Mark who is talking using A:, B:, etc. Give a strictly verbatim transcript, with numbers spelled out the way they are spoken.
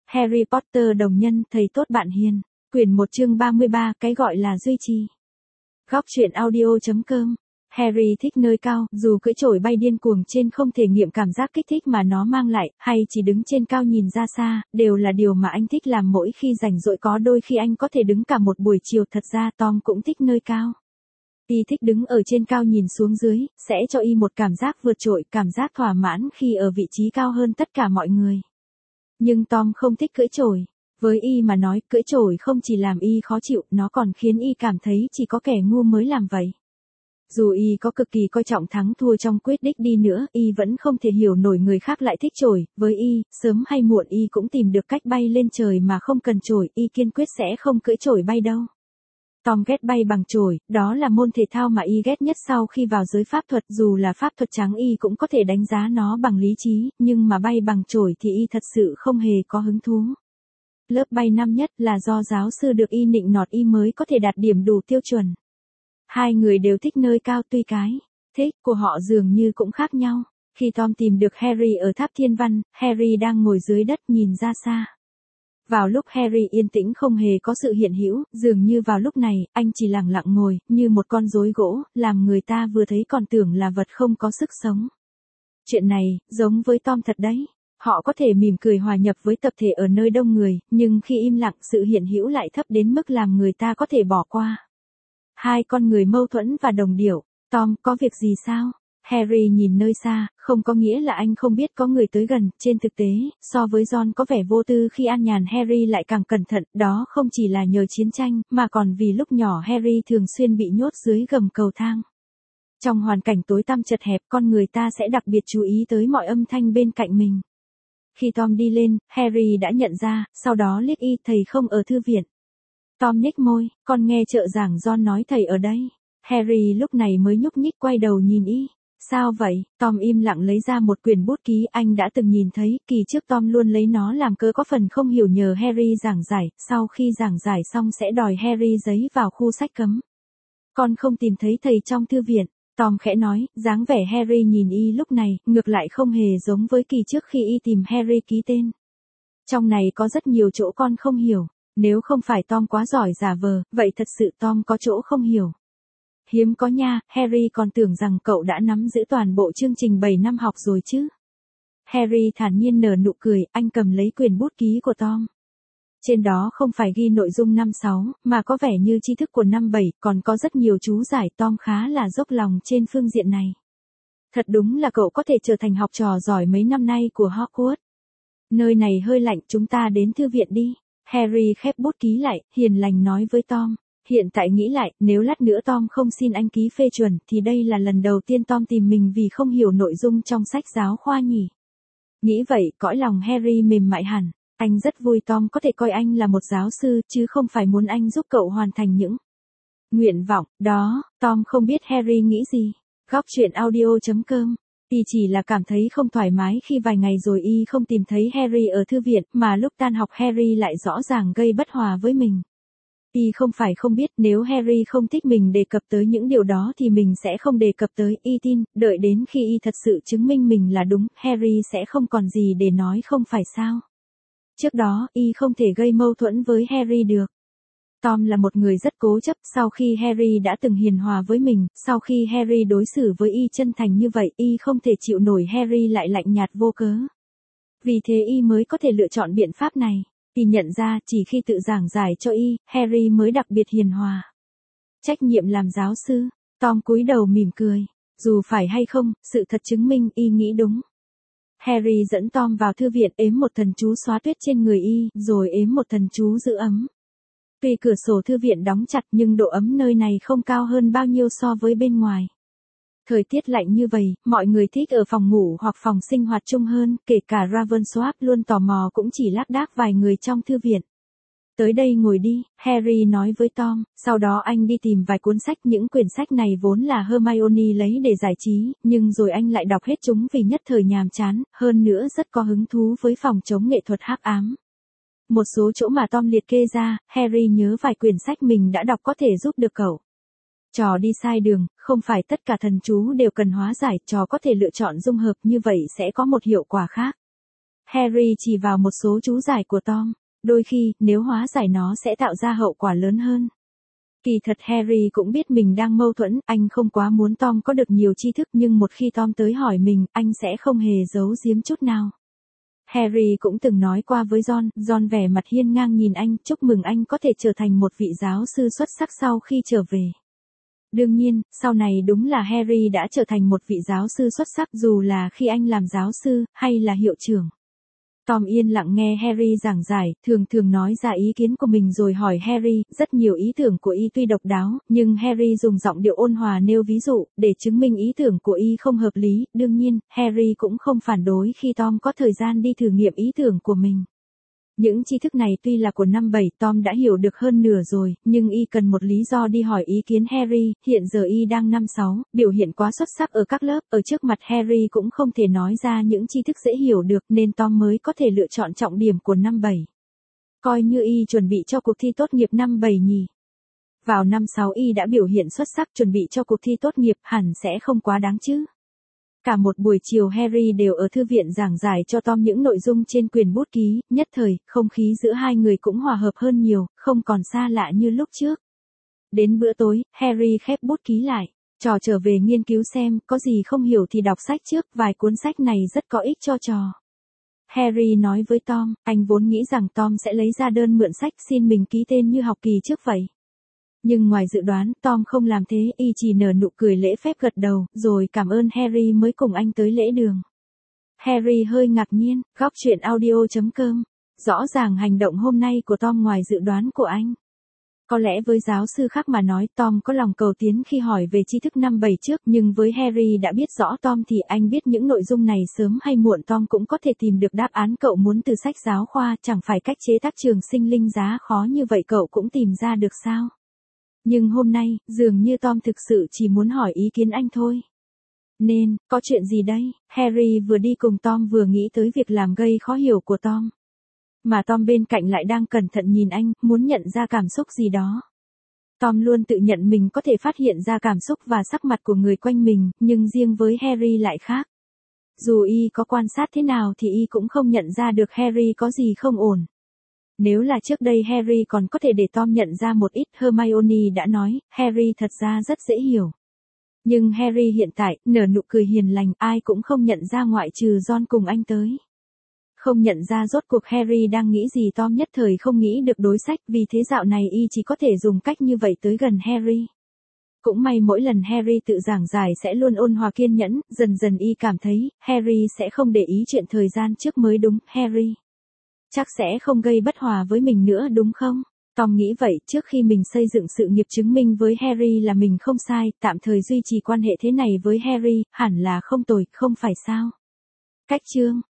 A: Harry Potter đồng nhân, thầy tốt bạn hiền. Quyển một chương ba mươi ba, cái gọi là duy trì. Góc truyện audio.com. Harry thích nơi cao, dù cưỡi chổi bay điên cuồng trên không thể nghiệm cảm giác kích thích mà nó mang lại, hay chỉ đứng trên cao nhìn ra xa, đều là điều mà anh thích làm mỗi khi rảnh rỗi, có đôi khi anh có thể đứng cả một buổi chiều. Thật ra Tom cũng thích nơi cao. Y thích đứng ở trên cao nhìn xuống dưới, sẽ cho Y một cảm giác vượt trội, cảm giác thỏa mãn khi ở vị trí cao hơn tất cả mọi người. Nhưng Tom không thích cưỡi chổi. Với Y mà nói, cưỡi chổi không chỉ làm Y khó chịu, nó còn khiến Y cảm thấy chỉ có kẻ ngu mới làm vậy. Dù Y có cực kỳ coi trọng thắng thua trong quyết định đi nữa, Y vẫn không thể hiểu nổi người khác lại thích chổi. Với Y, sớm hay muộn Y cũng tìm được cách bay lên trời mà không cần chổi, Y kiên quyết sẽ không cưỡi chổi bay đâu. Tom ghét bay bằng chổi, đó là môn thể thao mà Y ghét nhất sau khi vào giới pháp thuật. Dù là pháp thuật trắng Y cũng có thể đánh giá nó bằng lý trí, nhưng mà bay bằng chổi thì Y thật sự không hề có hứng thú. Lớp bay năm nhất là do giáo sư được Y nịnh nọt Y mới có thể đạt điểm đủ tiêu chuẩn. Hai người đều thích nơi cao, tuy cái thích của họ dường như cũng khác nhau. Khi Tom tìm được Harry ở tháp thiên văn, Harry đang ngồi dưới đất nhìn ra xa. Vào lúc Harry yên tĩnh không hề có sự hiện hữu, dường như vào lúc này, anh chỉ lặng lặng ngồi, như một con rối gỗ, làm người ta vừa thấy còn tưởng là vật không có sức sống. Chuyện này, giống với Tom thật đấy. Họ có thể mỉm cười hòa nhập với tập thể ở nơi đông người, nhưng khi im lặng sự hiện hữu lại thấp đến mức làm người ta có thể bỏ qua. Hai con người mâu thuẫn và đồng điệu. Tom, có việc gì sao? Harry nhìn nơi xa, không có nghĩa là anh không biết có người tới gần. Trên thực tế, so với Ron có vẻ vô tư khi an nhàn, Harry lại càng cẩn thận. Đó không chỉ là nhờ chiến tranh, mà còn vì lúc nhỏ Harry thường xuyên bị nhốt dưới gầm cầu thang. Trong hoàn cảnh tối tăm chật hẹp, con người ta sẽ đặc biệt chú ý tới mọi âm thanh bên cạnh mình. Khi Tom đi lên, Harry đã nhận ra, sau đó liếc Y, thầy không ở thư viện. Tom nhếch môi, con nghe trợ giảng Ron nói thầy ở đây. Harry lúc này mới nhúc nhích quay đầu nhìn Y. Sao vậy? Tom im lặng lấy ra một quyển bút ký anh đã từng nhìn thấy, kỳ trước Tom luôn lấy nó làm cớ có phần không hiểu nhờ Harry giảng giải, sau khi giảng giải xong sẽ đòi Harry giấy vào khu sách cấm. Con không tìm thấy thầy trong thư viện. Tom khẽ nói, dáng vẻ Harry nhìn Y lúc này, ngược lại không hề giống với kỳ trước khi Y tìm Harry ký tên. Trong này có rất nhiều chỗ con không hiểu, nếu không phải Tom quá giỏi giả vờ, vậy thật sự Tom có chỗ không hiểu. Hiếm có nha, Harry còn tưởng rằng cậu đã nắm giữ toàn bộ chương trình bảy năm học rồi chứ. Harry thản nhiên nở nụ cười, anh cầm lấy quyển bút ký của Tom. Trên đó không phải ghi nội dung năm sáu, mà có vẻ như tri thức của năm bảy, còn có rất nhiều chú giải. Tom khá là dốc lòng trên phương diện này. Thật đúng là cậu có thể trở thành học trò giỏi mấy năm nay của Hogwarts. Nơi này hơi lạnh, chúng ta đến thư viện đi. Harry khép bút ký lại, hiền lành nói với Tom. Hiện tại nghĩ lại, nếu lát nữa Tom không xin anh ký phê chuẩn, thì đây là lần đầu tiên Tom tìm mình vì không hiểu nội dung trong sách giáo khoa nhỉ. Nghĩ vậy, cõi lòng Harry mềm mại hẳn. Anh rất vui Tom có thể coi anh là một giáo sư, chứ không phải muốn anh giúp cậu hoàn thành những nguyện vọng đó. Tom không biết Harry nghĩ gì. Góc truyện audio.com. Y chỉ là cảm thấy không thoải mái khi vài ngày rồi Y không tìm thấy Harry ở thư viện, mà lúc tan học Harry lại rõ ràng gây bất hòa với mình. Y không phải không biết, nếu Harry không thích mình đề cập tới những điều đó thì mình sẽ không đề cập tới. Y tin, đợi đến khi Y thật sự chứng minh mình là đúng, Harry sẽ không còn gì để nói, không phải sao? Trước đó, Y không thể gây mâu thuẫn với Harry được. Tom là một người rất cố chấp, sau khi Harry đã từng hiền hòa với mình, sau khi Harry đối xử với Y chân thành như vậy, Y không thể chịu nổi Harry lại lạnh nhạt vô cớ. Vì thế Y mới có thể lựa chọn biện pháp này. Y nhận ra, chỉ khi tự giảng giải cho Y, Harry mới đặc biệt hiền hòa. Trách nhiệm làm giáo sư. Tom cúi đầu mỉm cười. Dù phải hay không, sự thật chứng minh Y nghĩ đúng. Harry dẫn Tom vào thư viện, ếm một thần chú xóa tuyết trên người Y, rồi ếm một thần chú giữ ấm. Tuy cửa sổ thư viện đóng chặt nhưng độ ấm nơi này không cao hơn bao nhiêu so với bên ngoài. Thời tiết lạnh như vậy, mọi người thích ở phòng ngủ hoặc phòng sinh hoạt chung hơn, kể cả Ravensworth luôn tò mò cũng chỉ lác đác vài người trong thư viện. Tới đây ngồi đi, Harry nói với Tom, sau đó anh đi tìm vài cuốn sách. Những quyển sách này vốn là Hermione lấy để giải trí, nhưng rồi anh lại đọc hết chúng vì nhất thời nhàm chán, hơn nữa rất có hứng thú với phòng chống nghệ thuật hắc ám. Một số chỗ mà Tom liệt kê ra, Harry nhớ vài quyển sách mình đã đọc có thể giúp được cậu. Trò đi sai đường, không phải tất cả thần chú đều cần hóa giải, trò có thể lựa chọn dung hợp, như vậy sẽ có một hiệu quả khác. Harry chỉ vào một số chú giải của Tom. Đôi khi, nếu hóa giải nó sẽ tạo ra hậu quả lớn hơn. Kỳ thật Harry cũng biết mình đang mâu thuẫn, anh không quá muốn Tom có được nhiều tri thức nhưng một khi Tom tới hỏi mình, anh sẽ không hề giấu giếm chút nào. Harry cũng từng nói qua với John, John vẻ mặt hiên ngang nhìn anh, chúc mừng anh có thể trở thành một vị giáo sư xuất sắc sau khi trở về. Đương nhiên, sau này đúng là Harry đã trở thành một vị giáo sư xuất sắc dù là khi anh làm giáo sư, hay là hiệu trưởng. Tom yên lặng nghe Harry giảng giải, thường thường nói ra ý kiến của mình rồi hỏi Harry, rất nhiều ý tưởng của y tuy độc đáo, nhưng Harry dùng giọng điệu ôn hòa nêu ví dụ, để chứng minh ý tưởng của y không hợp lý, đương nhiên, Harry cũng không phản đối khi Tom có thời gian đi thử nghiệm ý tưởng của mình. Những tri thức này tuy là của năm bảy, Tom đã hiểu được hơn nửa rồi, nhưng y cần một lý do đi hỏi ý kiến Harry, hiện giờ y đang năm sáu, biểu hiện quá xuất sắc ở các lớp, ở trước mặt Harry cũng không thể nói ra những tri thức dễ hiểu được nên Tom mới có thể lựa chọn trọng điểm của năm bảy. Coi như y chuẩn bị cho cuộc thi tốt nghiệp năm bảy nhỉ. Vào năm sáu y đã biểu hiện xuất sắc, chuẩn bị cho cuộc thi tốt nghiệp hẳn sẽ không quá đáng chứ. Cả một buổi chiều Harry đều ở thư viện giảng giải cho Tom những nội dung trên quyển bút ký, nhất thời, không khí giữa hai người cũng hòa hợp hơn nhiều, không còn xa lạ như lúc trước. Đến bữa tối, Harry khép bút ký lại, trò trở về nghiên cứu xem, có gì không hiểu thì đọc sách trước, vài cuốn sách này rất có ích cho trò. Harry nói với Tom, anh vốn nghĩ rằng Tom sẽ lấy ra đơn mượn sách xin mình ký tên như học kỳ trước vậy. Nhưng ngoài dự đoán, Tom không làm thế, y chỉ nở nụ cười lễ phép gật đầu, rồi cảm ơn Harry mới cùng anh tới lễ đường. Harry hơi ngạc nhiên, góc truyện audio chấm com. Rõ ràng hành động hôm nay của Tom ngoài dự đoán của anh. Có lẽ với giáo sư khác mà nói Tom có lòng cầu tiến khi hỏi về tri thức năm bảy trước, nhưng với Harry đã biết rõ Tom thì anh biết những nội dung này sớm hay muộn Tom cũng có thể tìm được đáp án cậu muốn từ sách giáo khoa, chẳng phải cách chế tác trường sinh linh giá khó như vậy cậu cũng tìm ra được sao. Nhưng hôm nay, dường như Tom thực sự chỉ muốn hỏi ý kiến anh thôi. Nên, có chuyện gì đây? Harry vừa đi cùng Tom vừa nghĩ tới việc làm gây khó hiểu của Tom. Mà Tom bên cạnh lại đang cẩn thận nhìn anh, muốn nhận ra cảm xúc gì đó. Tom luôn tự nhận mình có thể phát hiện ra cảm xúc và sắc mặt của người quanh mình, nhưng riêng với Harry lại khác. Dù y có quan sát thế nào thì y cũng không nhận ra được Harry có gì không ổn. Nếu là trước đây Harry còn có thể để Tom nhận ra một ít, Hermione đã nói, Harry thật ra rất dễ hiểu. Nhưng Harry hiện tại, nở nụ cười hiền lành, ai cũng không nhận ra ngoại trừ John cùng anh tới. Không nhận ra rốt cuộc Harry đang nghĩ gì Tom nhất thời không nghĩ được đối sách, vì thế dạo này y chỉ có thể dùng cách như vậy tới gần Harry. Cũng may mỗi lần Harry tự giảng giải sẽ luôn ôn hòa kiên nhẫn, dần dần y cảm thấy, Harry sẽ không để ý chuyện thời gian trước mới đúng, Harry. Chắc sẽ không gây bất hòa với mình nữa đúng không? Tom nghĩ vậy, trước khi mình xây dựng sự nghiệp chứng minh với Harry là mình không sai, tạm thời duy trì quan hệ thế này với Harry, hẳn là không tồi, không phải sao? Cách chương